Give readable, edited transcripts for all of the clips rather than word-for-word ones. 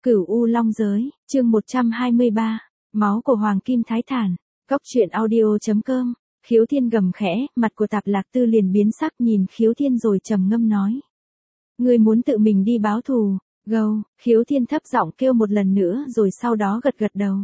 Cửu U Long Giới, chương 123, máu của Hoàng Kim Thái Thản, Cóc truyện audio.com, Khiếu Thiên gầm khẽ, mặt của Tạp Lạc Tư liền biến sắc nhìn Khiếu Thiên rồi trầm ngâm nói. Ngươi muốn tự mình đi báo thù, gâu, Khiếu Thiên thấp giọng kêu một lần nữa rồi sau đó gật gật đầu.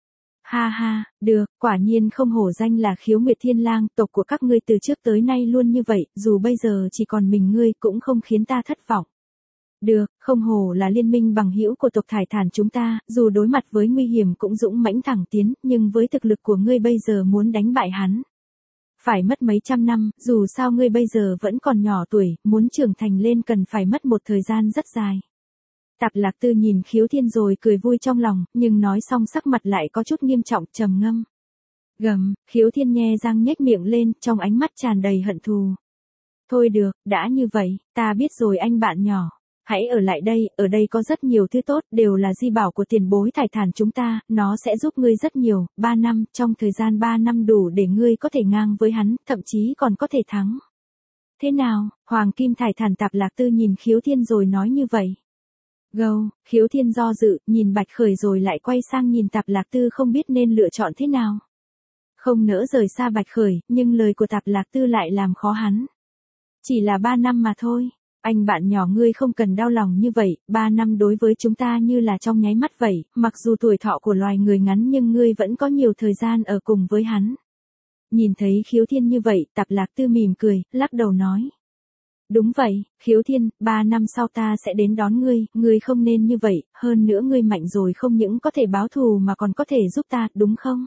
Ha ha, được, quả nhiên không hổ danh là Khiếu Nguyệt Thiên Lang, tộc của các ngươi từ trước tới nay luôn như vậy, dù bây giờ chỉ còn mình ngươi cũng không khiến ta thất vọng. Được, không hổ là liên minh bằng hữu của tộc Thải Thản chúng ta, dù đối mặt với nguy hiểm cũng dũng mãnh thẳng tiến, nhưng với thực lực của ngươi bây giờ muốn đánh bại hắn. Phải mất mấy trăm năm, dù sao ngươi bây giờ vẫn còn nhỏ tuổi, muốn trưởng thành lên cần phải mất một thời gian rất dài. Tạp Lạc Tư nhìn Khiếu Thiên rồi cười vui trong lòng, nhưng nói xong sắc mặt lại có chút nghiêm trọng trầm ngâm. Gầm, Khiếu Thiên nhe răng nhếch miệng lên, trong ánh mắt tràn đầy hận thù. Thôi được, đã như vậy, ta biết rồi anh bạn nhỏ. Hãy ở đây có rất nhiều thứ tốt, đều là di bảo của tiền bối Thải Thản chúng ta, nó sẽ giúp ngươi rất nhiều, 3 năm, trong thời gian 3 năm đủ để ngươi có thể ngang với hắn, thậm chí còn có thể thắng. Thế nào, Hoàng Kim Thải Thản? Tạp Lạc Tư nhìn Khiếu Thiên rồi nói như vậy. Gâu, Khiếu Thiên do dự, nhìn Bạch Khởi rồi lại quay sang nhìn Tạp Lạc Tư không biết nên lựa chọn thế nào. Không nỡ rời xa Bạch Khởi, nhưng lời của Tạp Lạc Tư lại làm khó hắn. Chỉ là 3 năm mà thôi. Anh bạn nhỏ ngươi không cần đau lòng như vậy, 3 năm đối với chúng ta như là trong nháy mắt vậy, mặc dù tuổi thọ của loài người ngắn nhưng ngươi vẫn có nhiều thời gian ở cùng với hắn. Nhìn thấy Khiếu Thiên như vậy, Tạp Lạc Tư mỉm cười, lắc đầu nói. Đúng vậy, Khiếu Thiên, 3 năm sau ta sẽ đến đón ngươi không nên như vậy, hơn nữa ngươi mạnh rồi không những có thể báo thù mà còn có thể giúp ta, đúng không?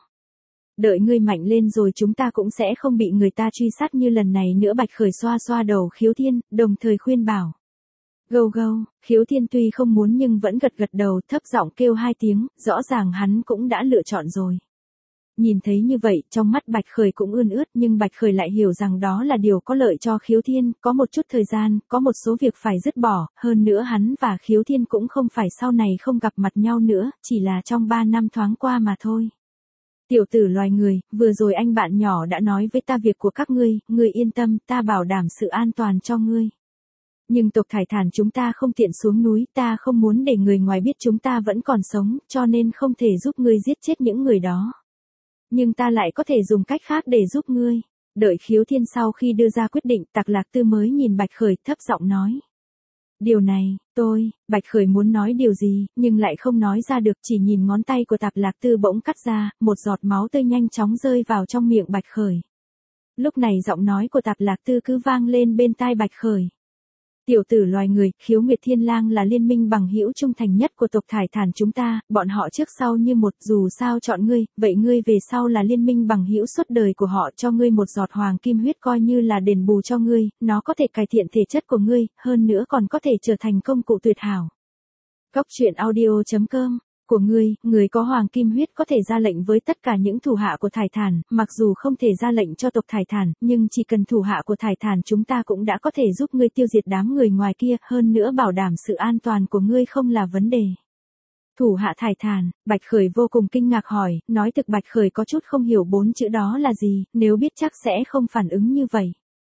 Đợi ngươi mạnh lên rồi chúng ta cũng sẽ không bị người ta truy sát như lần này nữa. Bạch Khởi xoa xoa đầu Khiếu Thiên, đồng thời khuyên bảo. Gâu gâu, Khiếu Thiên tuy không muốn nhưng vẫn gật gật đầu, thấp giọng kêu 2 tiếng, rõ ràng hắn cũng đã lựa chọn rồi. Nhìn thấy như vậy, trong mắt Bạch Khởi cũng ươn ướt, nhưng Bạch Khởi lại hiểu rằng đó là điều có lợi cho Khiếu Thiên, có một chút thời gian, có một số việc phải dứt bỏ, hơn nữa hắn và Khiếu Thiên cũng không phải sau này không gặp mặt nhau nữa, chỉ là trong 3 năm thoáng qua mà thôi. Tiểu tử loài người, vừa rồi anh bạn nhỏ đã nói với ta việc của các ngươi yên tâm, ta bảo đảm sự an toàn cho ngươi. Nhưng tộc Thải Thản chúng ta không tiện xuống núi, ta không muốn để người ngoài biết chúng ta vẫn còn sống, cho nên không thể giúp ngươi giết chết những người đó. Nhưng ta lại có thể dùng cách khác để giúp ngươi. Đợi Khiếu Thiên sau khi đưa ra quyết định, Tạp Lạc Tư mới nhìn Bạch Khởi thấp giọng nói. Điều này, Bạch Khởi muốn nói điều gì, nhưng lại không nói ra được, chỉ nhìn ngón tay của Tạp Lạc Tư bỗng cắt ra, một giọt máu tươi nhanh chóng rơi vào trong miệng Bạch Khởi. Lúc này giọng nói của Tạp Lạc Tư cứ vang lên bên tai Bạch Khởi. Tiểu tử loài người, Khiếu Nguyệt Thiên Lang là liên minh bằng hữu trung thành nhất của tộc Thải Thản chúng ta, bọn họ trước sau như một, dù sao chọn ngươi, vậy ngươi về sau là liên minh bằng hữu suốt đời của họ, cho ngươi một giọt hoàng kim huyết coi như là đền bù cho ngươi, nó có thể cải thiện thể chất của ngươi, hơn nữa còn có thể trở thành công cụ tuyệt hảo. Cóc truyện audio.com của người có hoàng kim huyết có thể ra lệnh với tất cả những thủ hạ của Thải Thản, mặc dù không thể ra lệnh cho tộc Thải Thản, nhưng chỉ cần thủ hạ của Thải Thản chúng ta cũng đã có thể giúp ngươi tiêu diệt đám người ngoài kia, hơn nữa bảo đảm sự an toàn của ngươi không là vấn đề. Thủ hạ Thải Thản, Bạch Khởi vô cùng kinh ngạc hỏi, nói thực Bạch Khởi có chút không hiểu 4 chữ đó là gì, nếu biết chắc sẽ không phản ứng như vậy.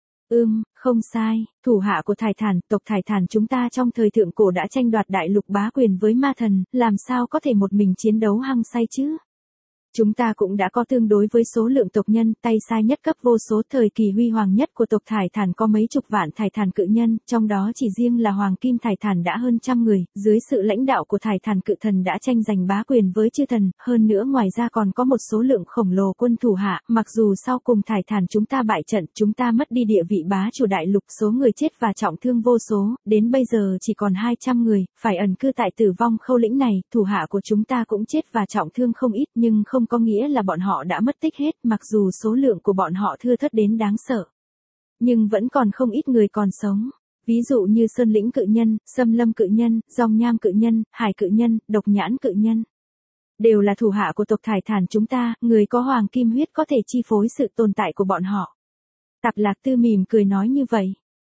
Không sai, thủ hạ của Thải Thản, tộc Thải Thản chúng ta trong thời thượng cổ đã tranh đoạt đại lục bá quyền với ma thần, làm sao có thể một mình chiến đấu hăng say chứ? Chúng ta cũng đã có tương đối với số lượng tộc nhân, tay sai nhất cấp vô số, thời kỳ huy hoàng nhất của tộc Thải Thản có mấy chục vạn Thải Thản cự nhân, trong đó chỉ riêng là Hoàng Kim Thải Thản đã hơn 100 người, dưới sự lãnh đạo của Thải Thản cự thần đã tranh giành bá quyền với chư thần, hơn nữa ngoài ra còn có một số lượng khổng lồ quân thủ hạ, mặc dù sau cùng Thải Thản chúng ta bại trận, chúng ta mất đi địa vị bá chủ đại lục, số người chết và trọng thương vô số, đến bây giờ chỉ còn 200 người, phải ẩn cư tại Tử Vong Khâu lĩnh này, thủ hạ của chúng ta cũng chết và trọng thương không ít, nhưng không có nghĩa là bọn họ đã mất tích hết, mặc dù số lượng của bọn họ thưa thớt đến đáng sợ. Nhưng vẫn còn không ít người còn sống. Ví dụ như Sơn Lĩnh cự nhân, Xâm Lâm cự nhân, Dòng Nham cự nhân, Hải cự nhân, Độc Nhãn cự nhân. Đều là thủ hạ của tộc Thải Thản chúng ta, người có hoàng kim huyết có thể chi phối sự tồn tại của bọn họ. Tạp Lạc Tư mỉm cười nói như vậy.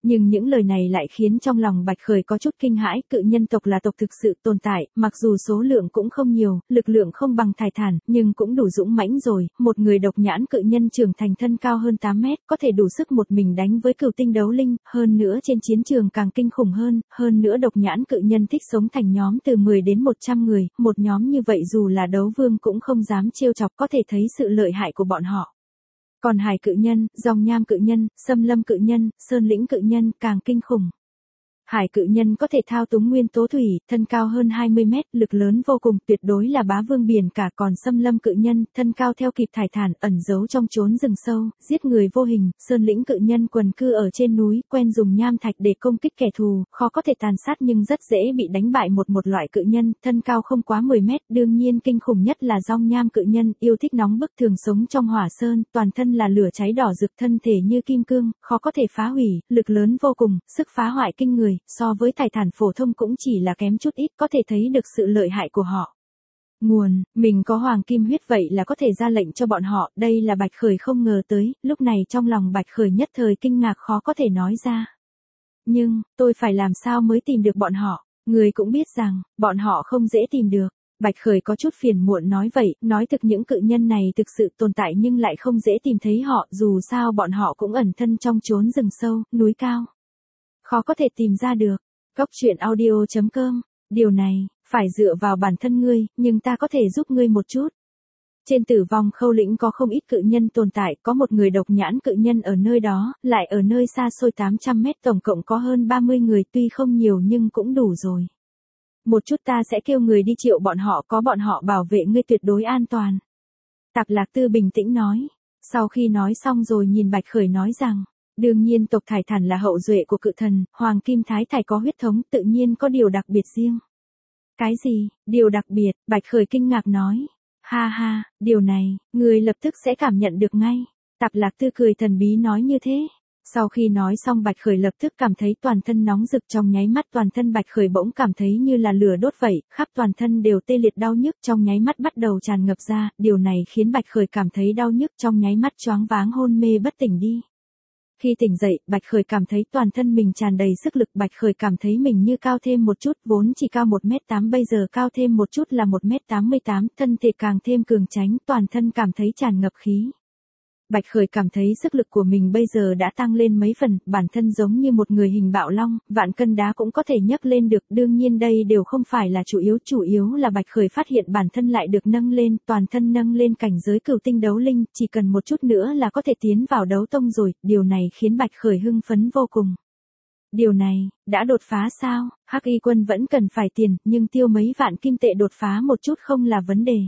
Nhưng những lời này lại khiến trong lòng Bạch Khởi có chút kinh hãi, cự nhân tộc là tộc thực sự tồn tại, mặc dù số lượng cũng không nhiều, lực lượng không bằng Thải Thản, nhưng cũng đủ dũng mãnh rồi, một người độc nhãn cự nhân trưởng thành thân cao hơn 8 mét, có thể đủ sức một mình đánh với cửu tinh đấu linh, hơn nữa trên chiến trường càng kinh khủng hơn nữa độc nhãn cự nhân thích sống thành nhóm từ 10 đến 100 người, một nhóm như vậy dù là đấu vương cũng không dám trêu chọc, có thể thấy sự lợi hại của bọn họ. Còn hải cự nhân, dòng nham cự nhân, xâm lâm cự nhân, sơn lĩnh cự nhân càng kinh khủng. Hải cự nhân có thể thao túng nguyên tố thủy, thân cao hơn 20 mét, lực lớn vô cùng, tuyệt đối là bá vương biển cả. Còn xâm lâm cự nhân, thân cao theo kịp Thải Thản, ẩn giấu trong chốn rừng sâu, giết người vô hình. Sơn lĩnh cự nhân quần cư ở trên núi, quen dùng nham thạch để công kích kẻ thù, khó có thể tàn sát nhưng rất dễ bị đánh bại. Một loại cự nhân, thân cao không quá 10 mét, đương nhiên kinh khủng nhất là dòng nham cự nhân, yêu thích nóng bức, thường sống trong hỏa sơn, toàn thân là lửa cháy đỏ rực, thân thể như kim cương, khó có thể phá hủy, lực lớn vô cùng, sức phá hoại kinh người. So với Thải Thản phổ thông cũng chỉ là kém chút ít, có thể thấy được sự lợi hại của họ. Nguồn, mình có hoàng kim huyết vậy là có thể ra lệnh cho bọn họ, đây là Bạch Khởi không ngờ tới, lúc này trong lòng Bạch Khởi nhất thời kinh ngạc khó có thể nói ra. Nhưng, tôi phải làm sao mới tìm được bọn họ, người cũng biết rằng, bọn họ không dễ tìm được. Bạch Khởi có chút phiền muộn nói vậy, nói thực những cự nhân này thực sự tồn tại nhưng lại không dễ tìm thấy họ, dù sao bọn họ cũng ẩn thân trong chốn rừng sâu, núi cao. Khó có thể tìm ra được. Góc truyện audio.com, điều này, phải dựa vào bản thân ngươi, nhưng ta có thể giúp ngươi một chút. Trên Tử Vong Khâu lĩnh có không ít cự nhân tồn tại, có một người độc nhãn cự nhân ở nơi đó, lại ở nơi xa xôi 800 mét, tổng cộng có hơn 30 người, tuy không nhiều nhưng cũng đủ rồi. Một chút ta sẽ kêu người đi triệu bọn họ, có bọn họ bảo vệ ngươi tuyệt đối an toàn. Tạp Lạc Tư bình tĩnh nói. Sau khi nói xong rồi nhìn Bạch Khởi nói rằng, đương nhiên tộc Thải Thản là hậu duệ của cự thần, Hoàng Kim Thái Thải có huyết thống, tự nhiên có điều đặc biệt riêng. Cái gì, điều đặc biệt, Bạch Khởi kinh ngạc nói. Ha ha, điều này, người lập tức sẽ cảm nhận được ngay. Tạp Lạc Tư cười thần bí nói như thế. Sau khi nói xong Bạch Khởi lập tức cảm thấy toàn thân nóng rực, trong nháy mắt toàn thân Bạch Khởi bỗng cảm thấy như là lửa đốt vậy, khắp toàn thân đều tê liệt đau nhức, trong nháy mắt bắt đầu tràn ngập ra, điều này khiến Bạch Khởi cảm thấy đau nhức, trong nháy mắt choáng váng hôn mê bất tỉnh đi. Khi tỉnh dậy, Bạch Khởi cảm thấy toàn thân mình tràn đầy sức lực, Bạch Khởi cảm thấy mình như cao thêm một chút, vốn chỉ cao 1m8 bây giờ cao thêm một chút là 1m88, thân thể càng thêm cường tráng, toàn thân cảm thấy tràn ngập khí. Bạch Khởi cảm thấy sức lực của mình bây giờ đã tăng lên mấy phần, bản thân giống như một người hình bạo long, vạn cân đá cũng có thể nhấc lên được, đương nhiên đây đều không phải là chủ yếu là Bạch Khởi phát hiện bản thân lại được nâng lên, toàn thân nâng lên cảnh giới cửu tinh đấu linh, chỉ cần một chút nữa là có thể tiến vào đấu tông rồi, điều này khiến Bạch Khởi hưng phấn vô cùng. Điều này, đã đột phá sao? Hắc Y Quân vẫn cần phải tiền, nhưng tiêu mấy vạn kim tệ đột phá một chút không là vấn đề.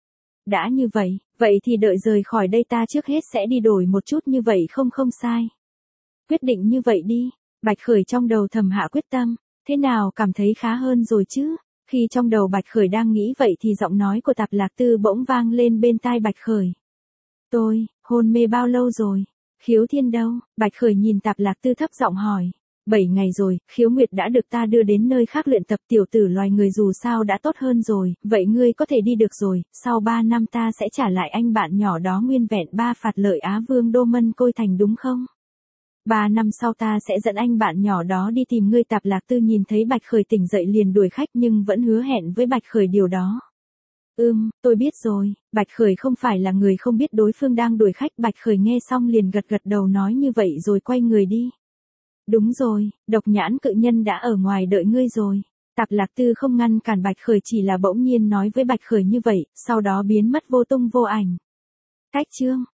Đã như vậy thì đợi rời khỏi đây ta trước hết sẽ đi đổi một chút, như vậy không sai. Quyết định như vậy đi, Bạch Khởi trong đầu thầm hạ quyết tâm, thế nào cảm thấy khá hơn rồi chứ? Khi trong đầu Bạch Khởi đang nghĩ vậy thì giọng nói của Tạp Lạc Tư bỗng vang lên bên tai Bạch Khởi. Tôi, hôn mê bao lâu rồi? Khiếu Thiên đâu? Bạch Khởi nhìn Tạp Lạc Tư thấp giọng hỏi. 7 ngày rồi, Khiếu Nguyệt đã được ta đưa đến nơi khác luyện tập, tiểu tử loài người dù sao đã tốt hơn rồi, vậy ngươi có thể đi được rồi, sau 3 năm ta sẽ trả lại anh bạn nhỏ đó nguyên vẹn 3 phạt lợi Á Vương Đô Mân Côi Thành đúng không? 3 năm sau ta sẽ dẫn anh bạn nhỏ đó đi tìm ngươi. Tạp Lạc Tư nhìn thấy Bạch Khởi tỉnh dậy liền đuổi khách nhưng vẫn hứa hẹn với Bạch Khởi điều đó. Tôi biết rồi, Bạch Khởi không phải là người không biết đối phương đang đuổi khách, Bạch Khởi nghe xong liền gật đầu nói như vậy rồi quay người đi. Đúng rồi, độc nhãn cự nhân đã ở ngoài đợi ngươi rồi. Tạp Lạc Tư không ngăn cản Bạch Khởi, chỉ là bỗng nhiên nói với Bạch Khởi như vậy, sau đó biến mất vô tung vô ảnh. Cách chương